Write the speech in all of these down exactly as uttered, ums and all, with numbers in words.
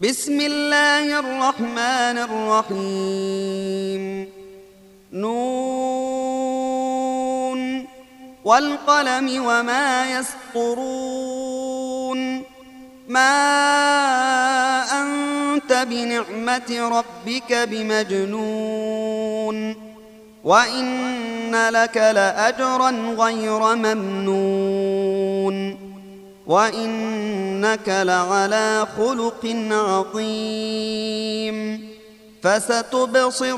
بسم الله الرحمن الرحيم نون والقلم وما يسطرون ما أنت بنعمة ربك بمجنون وإن لك لأجرا غير ممنون وإنك لعلى خلق عظيم فستبصر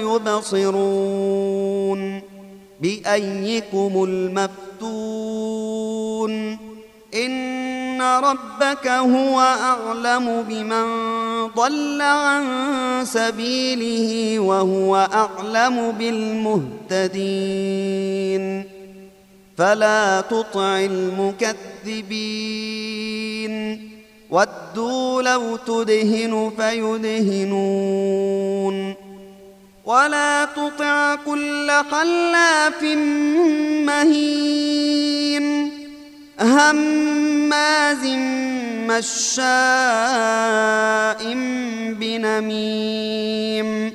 ويبصرون بأيكم المفتون إن ربك هو أعلم بمن ضل عن سبيله وهو أعلم بالمهتدين فلا تطع المكذبين ودوا لو تدهن فيدهنون ولا تطع كل حلاف مهين هماز مشاء بنميم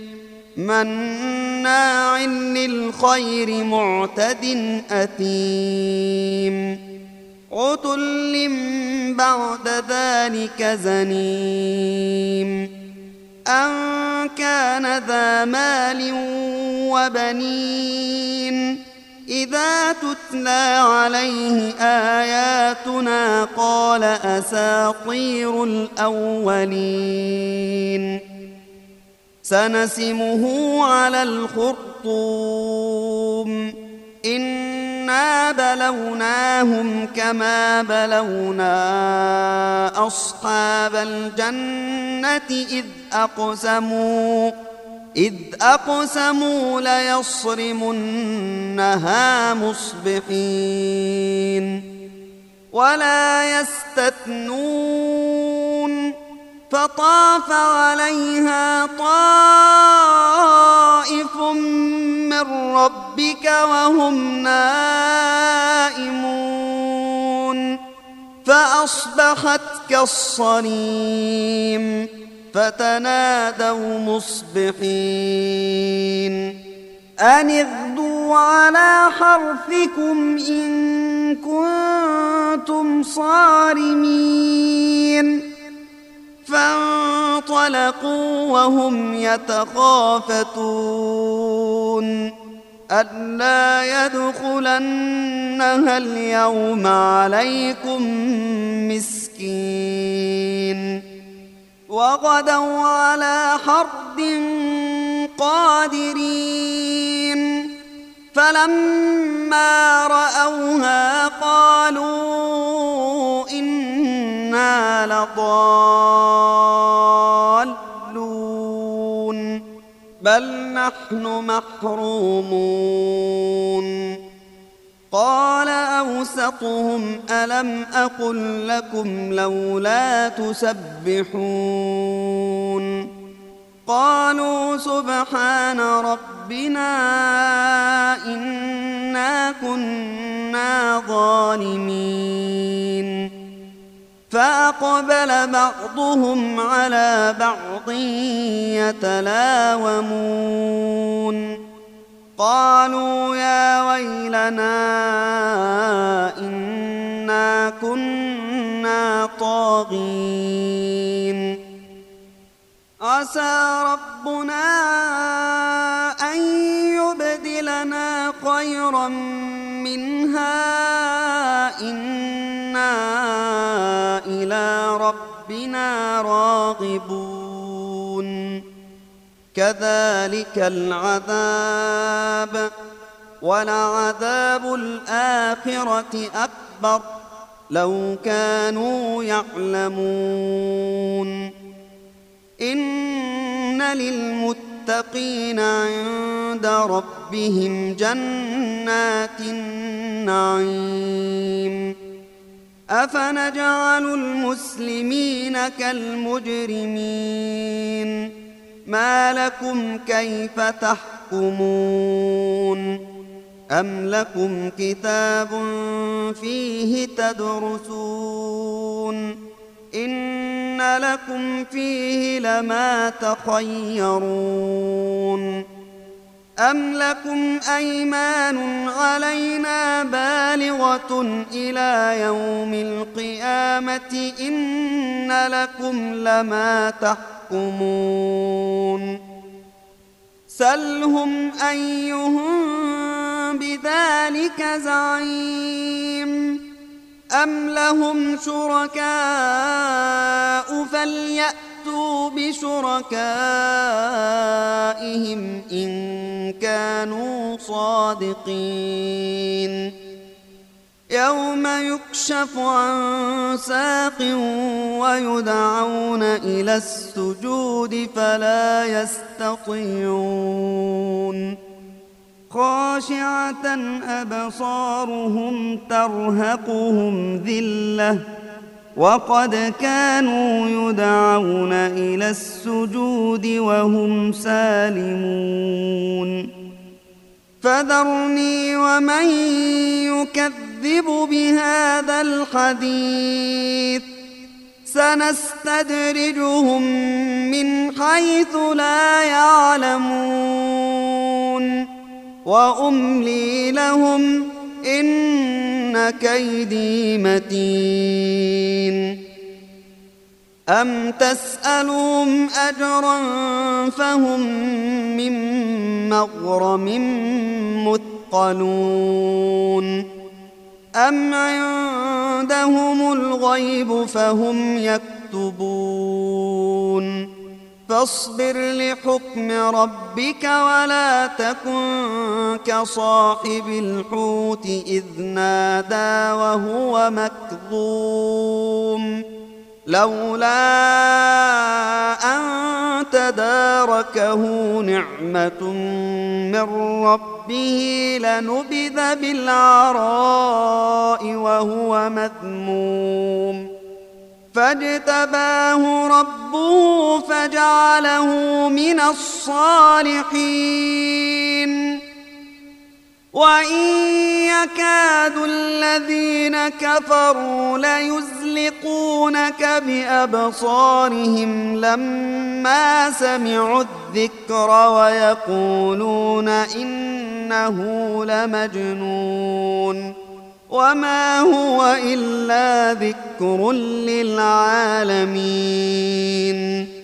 مناع للخير معتد أثيم عتل بعد ذلك زنيم أن كان ذا مال وبنين إذا تتلى عليه آياتنا قال أساطير الأولين سنسمه على الخرطوم إنا بلوناهم كما بلونا أصحاب الجنة إذ أقسموا إذ أقسموا ليصرمنها مصبحين ولا يستثنون فطاف عليها طائف من ربك وهم نائمون فأصبحت كالصريم فتنادوا مصبحين أن اغدوا على حرثكم إن كنتم صارمين فانطلقوا وهم يتخافتون ألا يدخلنها اليوم عليكم مسكين وغدوا على حرد قادرين فلما رأوها قالوا إنا لضالون بل نحن محرومون قال أوسطهم ألم أقل لكم لولا تسبحون قالوا سبحان ربنا إنا كنا ظالمين فأقبل بعضهم على بعض يتلاومون قالوا يا ويلنا إنا كنا طاغين عسى ربنا أن يبدلنا خيرا منها إنا إلى ربنا راغبون كذلك العذاب ولعذاب الآخرة أكبر لو كانوا يعلمون إن للمتقين عند ربهم جنات النعيم أفنجعل المسلمين كالمجرمين ما لكم كيف تحكمون أم لكم كتاب فيه تدرسون إن إن لكم فيه لما تخيرون أم لكم أيمان علينا بالغة إلى يوم القيامة إن لكم لما تحكمون سلهم أيهم بذلك زعيم أم لهم شركاء فليأتوا بشركائهم إن كانوا صادقين يوم يكشف عن ساق ويدعون إلى السجود فلا يستطيعون خاشعة أبصارهم ترهقهم ذلة وقد كانوا يدعون إلى السجود وهم سالمون فذرني ومن يكذب بهذا الحديث سنستدرجهم من حيث لا يعلمون وأملي لهم إن كيدي متين أم تسألهم أجرا فهم من مغرم مثقلون أم عندهم الغيب فهم يكتبون فاصبر لحكم ربك ولا تكن كصاحب الحوت إذ نادى وهو مكظوم لولا أن تداركه نعمة من ربه لنبذ بالعراء وهو مذموم فاجتباه ربه فجعله من الصالحين وإن يكاد الذين كفروا ليزلقونك بأبصارهم لما سمعوا الذكر ويقولون إنه لمجنون وما هو إلا ذكر للعالمين